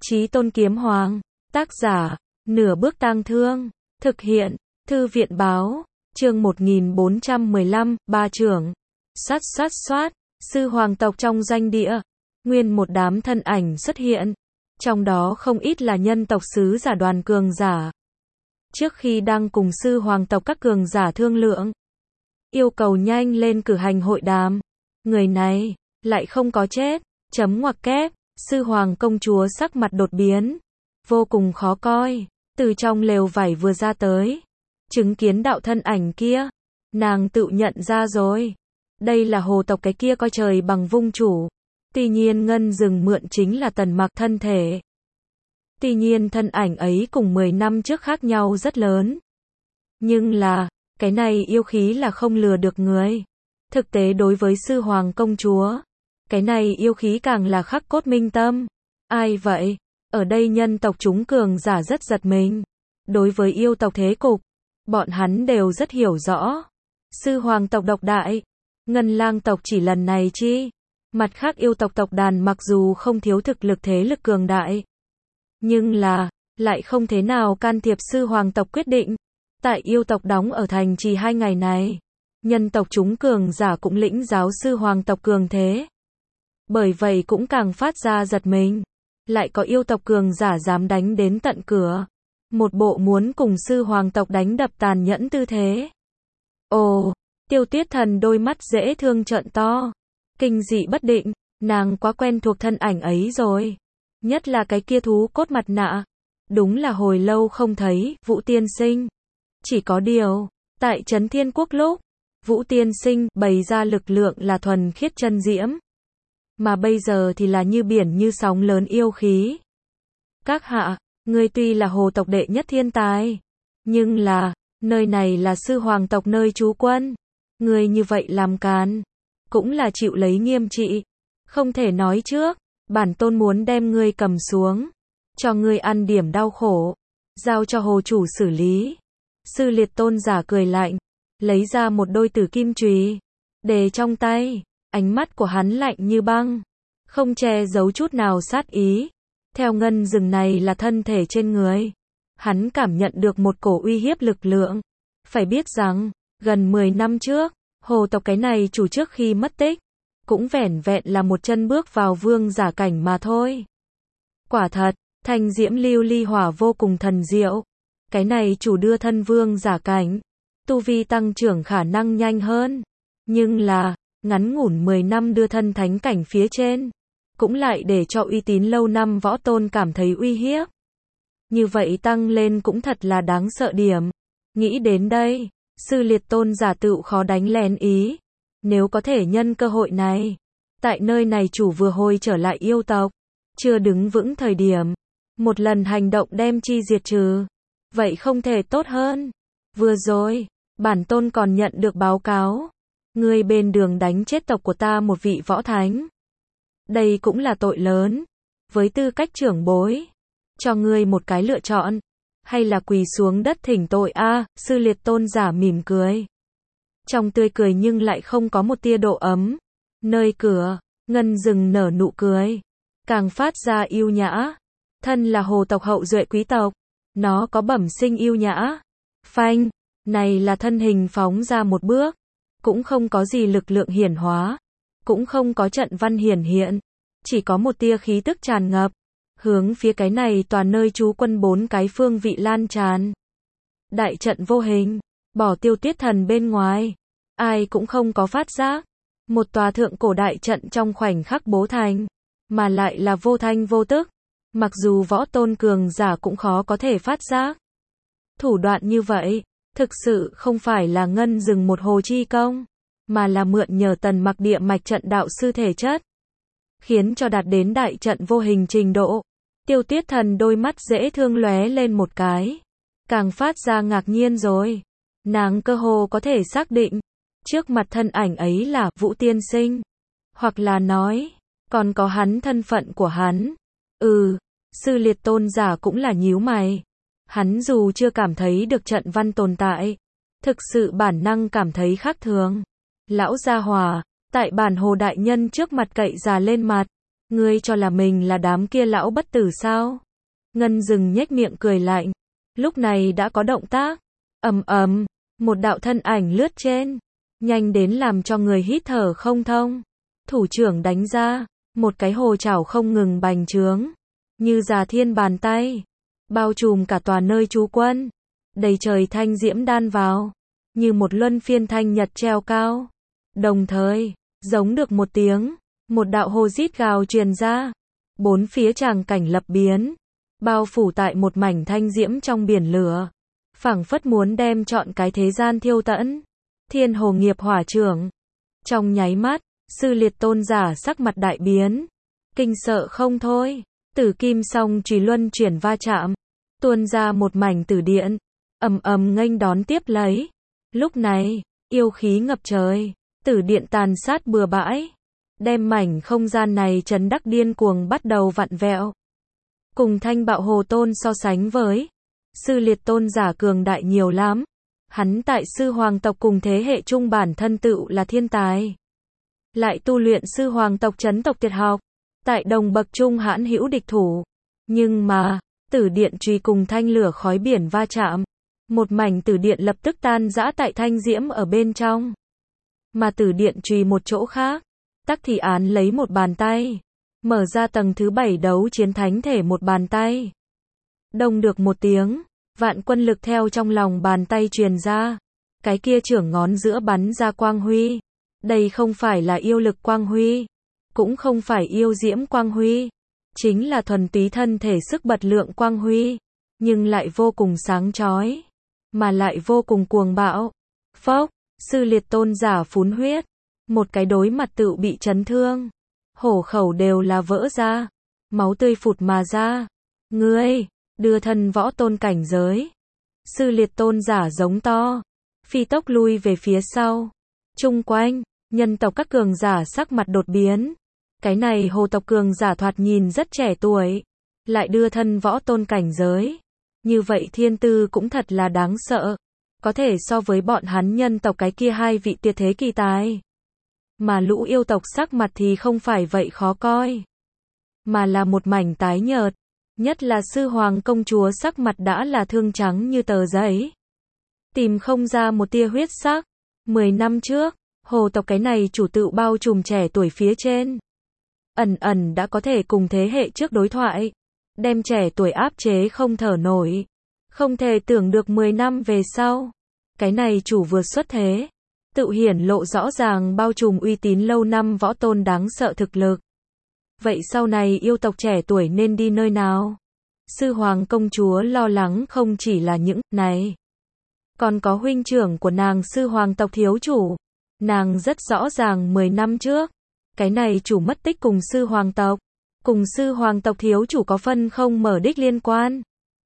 Chí Tôn Kiếm Hoàng. Tác giả, Nửa Bước Tang Thương. Thực hiện, Thư viện báo. Chương 1415, Ba Trưởng. Xoát, sư hoàng tộc trong danh địa. Nguyên một đám thân ảnh xuất hiện. Trong đó không ít là nhân tộc sứ giả đoàn cường giả. Trước khi đang cùng sư hoàng tộc các cường giả thương lượng, yêu cầu nhanh lên cử hành hội đàm. Người này, lại không có chết, chấm ngoặc kép, sư hoàng công chúa sắc mặt đột biến, vô cùng khó coi, từ trong lều vải vừa ra tới, chứng kiến đạo thân ảnh kia, nàng tự nhận ra rồi, đây là hồ tộc cái kia coi trời bằng vung chủ, tuy nhiên ngân rừng mượn chính là Tần Mặc thân thể. Tuy nhiên thân ảnh ấy cùng 10 năm trước khác nhau rất lớn, nhưng là, cái này yêu khí là không lừa được người. Thực tế đối với sư hoàng công chúa, cái này yêu khí càng là khắc cốt minh tâm. Ai vậy? Ở đây nhân tộc chúng cường giả rất giật mình. Đối với yêu tộc thế cục, bọn hắn đều rất hiểu rõ. Sư hoàng tộc độc đại, Ngân Lang tộc chỉ lần này chi. Mặt khác yêu tộc tộc đàn mặc dù không thiếu thực lực thế lực cường đại, nhưng là, lại không thế nào can thiệp sư hoàng tộc quyết định. Tại yêu tộc đóng ở thành trì 2 ngày này, nhân tộc chúng cường giả cũng lĩnh giáo sư hoàng tộc cường thế. Bởi vậy cũng càng phát ra giật mình. Lại có yêu tộc cường giả dám đánh đến tận cửa. Một bộ muốn cùng sư hoàng tộc đánh đập tàn nhẫn tư thế. Ồ, Tiêu Tuyết Thần đôi mắt dễ thương trợn to. Kinh dị bất định, nàng quá quen thuộc thân ảnh ấy rồi. Nhất là cái kia thú cốt mặt nạ. Đúng là hồi lâu không thấy, Vũ Tiên Sinh. Chỉ có điều, tại Trấn Thiên Quốc lúc, Vũ Tiên Sinh bày ra lực lượng là thuần khiết chân diễm. Mà bây giờ thì là như biển như sóng lớn yêu khí. Các hạ, ngươi tuy là hồ tộc đệ nhất thiên tài, nhưng là, nơi này là sư hoàng tộc nơi trú quân. Ngươi như vậy làm càn, cũng là chịu lấy nghiêm trị. Không thể nói trước, bản tôn muốn đem ngươi cầm xuống, cho ngươi ăn điểm đau khổ, giao cho hồ chủ xử lý. Sư Liệt Tôn giả cười lạnh, lấy ra một đôi tử kim chùy, để trong tay, ánh mắt của hắn lạnh như băng, không che giấu chút nào sát ý. Theo ngân rừng này là thân thể trên người, hắn cảm nhận được một cổ uy hiếp lực lượng. Phải biết rằng, gần 10 năm trước, hồ tộc cái này chủ trước khi mất tích, cũng vẻn vẹn là một chân bước vào vương giả cảnh mà thôi. Quả thật, thanh diễm lưu ly hỏa vô cùng thần diệu. Cái này chủ đưa thân vương giả cảnh, tu vi tăng trưởng khả năng nhanh hơn. Nhưng là, ngắn ngủn 10 năm đưa thân thánh cảnh phía trên, cũng lại để cho uy tín lâu năm võ tôn cảm thấy uy hiếp. Như vậy tăng lên cũng thật là đáng sợ điểm. Nghĩ đến đây, sư Liệt Tôn giả tự khó đánh lén ý. Nếu có thể nhân cơ hội này, tại nơi này chủ vừa hồi trở lại yêu tộc, chưa đứng vững thời điểm, một lần hành động đem chi diệt trừ. Vậy không thể tốt hơn. Vừa rồi, bản tôn còn nhận được báo cáo. Ngươi bên đường đánh chết tộc của ta một vị võ thánh. Đây cũng là tội lớn. Với tư cách trưởng bối, cho ngươi một cái lựa chọn. Hay là quỳ xuống đất thỉnh tội a? Sư Liệt Tôn giả mỉm cười. Trong tươi cười nhưng lại không có một tia độ ấm. Nơi cửa, ngân rừng nở nụ cười. Càng phát ra yêu nhã. Thân là hồ tộc hậu duệ quý tộc. Nó có bẩm sinh yêu nhã. Phanh, này là thân hình phóng ra một bước. Cũng không có gì lực lượng hiển hóa. Cũng không có trận văn hiển hiện. Chỉ có một tia khí tức tràn ngập. Hướng phía cái này toàn nơi trú quân 4 cái phương vị lan tràn. Đại trận vô hình. Bỏ Tiêu Tuyết Thần bên ngoài. Ai cũng không có phát giác. Một tòa thượng cổ đại trận trong khoảnh khắc bố thành. Mà lại là vô thanh vô tức. Mặc dù võ tôn cường giả cũng khó có thể phát giác. Thủ đoạn như vậy, thực sự không phải là ngân rừng một hồ chi công, mà là mượn nhờ Tần Mặc địa mạch trận đạo sư thể chất, khiến cho đạt đến đại trận vô hình trình độ. Tiêu Tuyết Thần đôi mắt dễ thương lóe lên một cái, càng phát ra ngạc nhiên rồi. Nàng cơ hồ có thể xác định, trước mặt thân ảnh ấy là Vũ Tiên Sinh, hoặc là nói, còn có hắn thân phận của hắn. Sư Liệt Tôn giả cũng là nhíu mày. Hắn dù chưa cảm thấy được trận văn tồn tại, thực sự bản năng cảm thấy khác thường. Lão gia hỏa, tại bản hồ đại nhân trước mặt cậy già lên mặt, Ngươi cho là mình là đám kia lão bất tử sao? Ngân Dừng nhếch miệng cười lạnh. Lúc này đã có động tác. Ầm ầm, một đạo thân ảnh lướt trên, nhanh đến làm cho người hít thở không thông. Thủ trưởng đánh ra, một cái hồ chảo không ngừng bành trướng, như già thiên bàn tay, bao trùm cả tòa nơi trú quân. Đầy trời thanh diễm đan vào, như một luân phiên thanh nhật treo cao. Đồng thời, giống được một tiếng, một đạo hô rít gào truyền ra. Bốn phía tràng cảnh lập biến, bao phủ tại một mảnh thanh diễm trong biển lửa, phảng phất muốn đem trọn cái thế gian thiêu tẫn. Thiên Hồ Nghiệp Hỏa Trưởng. Trong nháy mắt, Sư Liệt Tôn giả sắc mặt đại biến, kinh sợ không thôi. Tử kim song chùy luân chuyển va chạm, tuôn ra một mảnh tử điện, ầm ầm nghênh đón tiếp lấy. Lúc này, yêu khí ngập trời, tử điện tàn sát bừa bãi, đem mảnh không gian này chấn đắc điên cuồng bắt đầu vặn vẹo. Cùng Thanh Bạo Hồ Tôn so sánh với, Sư Liệt Tôn giả cường đại nhiều lắm. Hắn tại Sư Hoàng tộc cùng thế hệ trung bản thân tựu là thiên tài, lại tu luyện Sư Hoàng tộc chấn tộc tuyệt học, tại đồng bậc trung hãn hữu địch thủ. Nhưng mà, tử điện chùy cùng thanh lửa khói biển va chạm, một mảnh tử điện lập tức tan rã tại thanh diễm ở bên trong. Mà tử điện chùy một chỗ khác, Tắc Thì Án lấy một bàn tay, mở ra tầng thứ 7 đấu chiến thánh thể một bàn tay. Đông được một tiếng, vạn quân lực theo trong lòng bàn tay truyền ra. Cái kia trưởng ngón giữa bắn ra quang huy. Đây không phải là yêu lực quang huy, cũng không phải yêu diễm quang huy, chính là thuần túy thân thể sức bật lượng quang huy, nhưng lại vô cùng sáng chói, mà lại vô cùng cuồng bạo. Phốc, Sư Liệt Tôn giả phun huyết, một cái đối mặt tựu bị chấn thương, hổ khẩu đều là vỡ ra, máu tươi phụt mà ra. Ngươi, đưa thân võ tôn cảnh giới. Sư Liệt Tôn giả giống to, phi tốc lui về phía sau. Chung quanh, nhân tộc các cường giả sắc mặt đột biến. Cái này hồ tộc cường giả thoạt nhìn rất trẻ tuổi, lại đưa thân võ tôn cảnh giới. Như vậy thiên tư cũng thật là đáng sợ, có thể so với bọn hắn nhân tộc cái kia hai vị tuyệt thế kỳ tài. Mà lũ yêu tộc sắc mặt thì không phải vậy khó coi, mà là một mảnh tái nhợt, nhất là Sư Hoàng công chúa sắc mặt đã là thương trắng như tờ giấy, tìm không ra một tia huyết sắc. 10 năm trước, hồ tộc cái này chủ tựu bao trùm trẻ tuổi phía trên, ẩn ẩn đã có thể cùng thế hệ trước đối thoại, đem trẻ tuổi áp chế không thở nổi. Không thể tưởng được 10 năm về sau, cái này chủ vừa xuất thế, tự hiển lộ rõ ràng bao trùm uy tín lâu năm võ tôn đáng sợ thực lực. Vậy sau này yêu tộc trẻ tuổi nên đi nơi nào? Sư Hoàng công chúa lo lắng không chỉ là những này, còn có huynh trưởng của nàng Sư Hoàng tộc thiếu chủ. Nàng rất rõ ràng 10 năm trước, cái này chủ mất tích cùng Sư Hoàng tộc, cùng Sư Hoàng tộc thiếu chủ có phân không mở đích liên quan.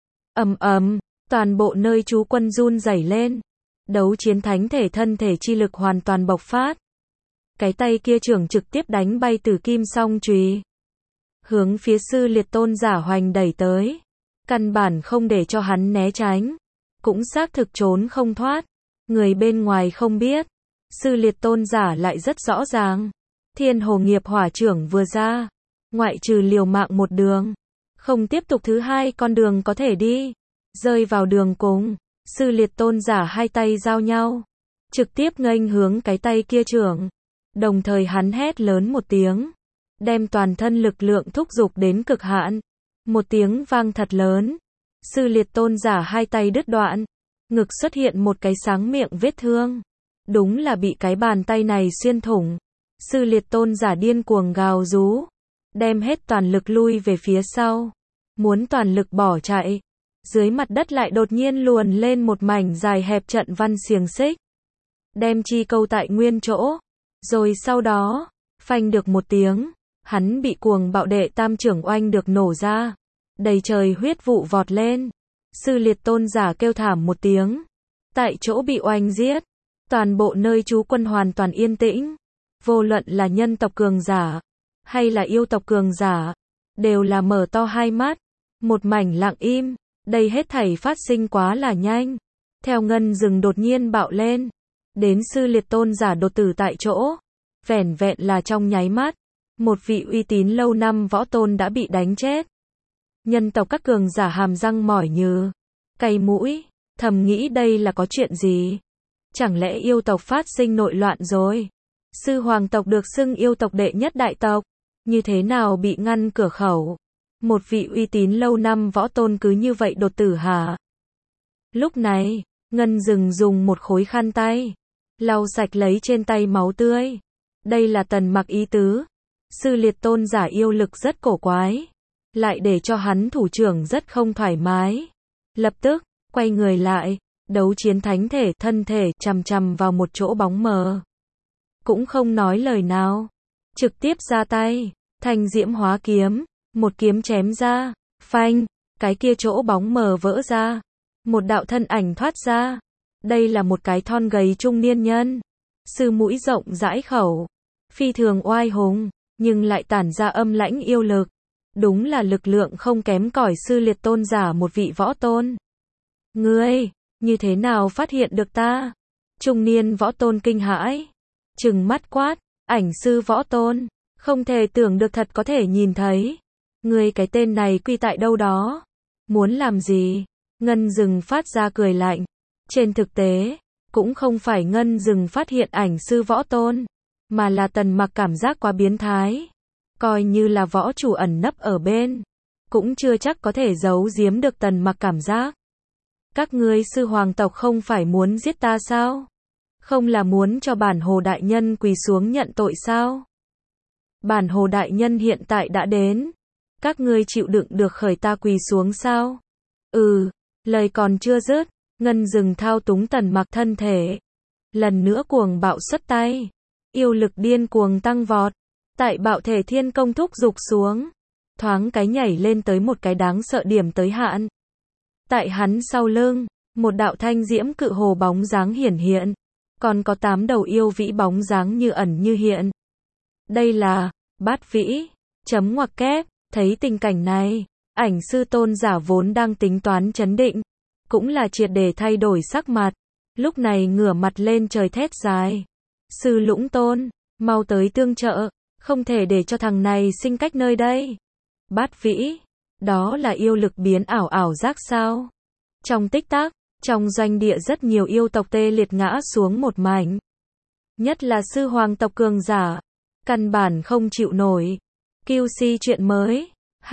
Ầm ầm, toàn bộ nơi trú quân run rẩy lên. Đấu chiến thánh thể thân thể chi lực hoàn toàn bộc phát. Cái tay kia trưởng trực tiếp đánh bay Tử kim song chùy, hướng phía Sư Liệt Tôn giả hoành đẩy tới, căn bản không để cho hắn né tránh, cũng xác thực trốn không thoát. Người bên ngoài không biết, Sư Liệt Tôn giả lại rất rõ ràng. Thiên Hồ Nghiệp Hỏa Trưởng vừa ra, ngoại trừ liều mạng một đường, không tiếp tục thứ hai con đường có thể đi. Rơi vào đường cùng, Sư Liệt Tôn giả hai tay giao nhau, trực tiếp nghênh hướng cái tay kia trưởng. Đồng thời hắn hét lớn một tiếng, đem toàn thân lực lượng thúc giục đến cực hạn. Một tiếng vang thật lớn, Sư Liệt Tôn giả hai tay đứt đoạn, ngực xuất hiện một cái sáng miệng vết thương. Đúng là bị cái bàn tay này xuyên thủng. Sư Liệt Tôn giả điên cuồng gào rú, đem hết toàn lực lui về phía sau, muốn toàn lực bỏ chạy. Dưới mặt đất lại đột nhiên luồn lên một mảnh dài hẹp trận văn xiềng xích, đem chi câu tại nguyên chỗ. Rồi sau đó, phanh được một tiếng, hắn bị cuồng bạo đệ tam trưởng oanh được nổ ra, đầy trời huyết vụ vọt lên. Sư Liệt Tôn giả kêu thảm một tiếng, tại chỗ bị oanh giết. Toàn bộ nơi trú quân hoàn toàn yên tĩnh, vô luận là nhân tộc cường giả hay là yêu tộc cường giả, đều là mở to hai mắt, một mảnh lặng im. Đây hết thảy phát sinh quá là nhanh. Theo ngân rừng đột nhiên bạo lên, đến Sư Liệt Tôn giả đột tử tại chỗ, vẻn vẹn là trong nháy mắt, Một vị uy tín lâu năm võ tôn đã bị đánh chết. Nhân tộc các cường giả hàm răng mỏi nhừ, cay mũi, thầm nghĩ đây là có chuyện gì? Chẳng lẽ yêu tộc phát sinh nội loạn rồi? Sư hoàng tộc được xưng yêu tộc đệ nhất đại tộc, như thế nào bị ngăn cửa khẩu? Một vị uy tín lâu năm võ tôn cứ như vậy đột tử hả? Lúc này, Ngân Dừng dùng một khối khăn tay, lau sạch lấy trên tay máu tươi. Đây là Tần Mặc ý tứ. Sư liệt tôn giả yêu lực rất cổ quái, lại để cho hắn thủ trưởng rất không thoải mái. Lập tức, quay người lại, đấu chiến thánh thể, thân thể chằm chằm vào một chỗ bóng mờ. Cũng không nói lời nào, trực tiếp ra tay, thanh diễm hóa kiếm, một kiếm chém ra, phanh, cái kia chỗ bóng mờ vỡ ra, một đạo thân ảnh thoát ra. Đây là một cái thon gầy trung niên nhân, sư mũi rộng dãi khẩu, phi thường oai hùng, nhưng lại tản ra âm lãnh yêu lực. Đúng là lực lượng không kém cỏi sư liệt tôn giả một vị võ tôn. Ngươi, như thế nào phát hiện được ta? Trung niên võ tôn kinh hãi, trừng mắt quát, ảnh sư võ tôn, không thể tưởng được thật có thể nhìn thấy. Ngươi cái tên này quy tại đâu đó? Muốn làm gì? Ngân Dừng phát ra cười lạnh. Trên thực tế, cũng không phải Ngân Dừng phát hiện ảnh sư võ tôn, mà là Tần Mặc cảm giác quá biến thái. Coi như là võ chủ ẩn nấp ở bên, cũng chưa chắc có thể giấu giếm được Tần Mặc cảm giác. Các ngươi sư hoàng tộc không phải muốn giết ta sao? Không là muốn cho bản hồ đại nhân quỳ xuống nhận tội sao? Bản hồ đại nhân hiện tại đã đến. Các ngươi chịu đựng được khởi ta quỳ xuống sao? Lời còn chưa dứt, Ngân Dừng thao túng Tần Mặc thân thể, lần nữa cuồng bạo xuất tay, yêu lực điên cuồng tăng vọt, tại bạo thể thiên công thúc dục xuống, thoáng cái nhảy lên tới một cái đáng sợ điểm tới hạn. Tại hắn sau lưng, một đạo thanh diễm cự hồ bóng dáng hiển hiện, còn có 8 đầu yêu vĩ bóng dáng như ẩn như hiện. Đây là Bát Vĩ. Chấm ngoặc kép. Thấy tình cảnh này, ảnh sư tôn giả vốn đang tính toán trấn định, cũng là triệt để thay đổi sắc mặt. Lúc này ngửa mặt lên trời thét dài. Sư Lũng Tôn, mau tới tương trợ, không thể để cho thằng này sinh cách nơi đây. Bát Vĩ, đó là yêu lực biến ảo ảo giác sao? Trong tích tắc, trong doanh địa rất nhiều yêu tộc tê liệt ngã xuống một mảnh. Nhất là sư hoàng tộc cường giả, căn bản không chịu nổi. QC chuyện mới.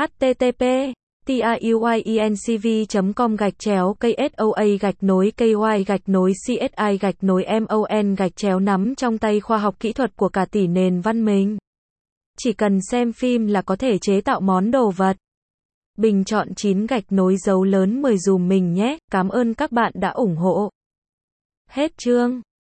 http://tiuyenscv.com/KSOA-KY-CSI-MON nắm trong tay khoa học kỹ thuật của cả tỷ nền văn minh. Chỉ cần xem phim là có thể chế tạo món đồ vật. Bình chọn 9 dấu lớn 10 dùm mình nhé. Cảm ơn các bạn đã ủng hộ. Hết chương.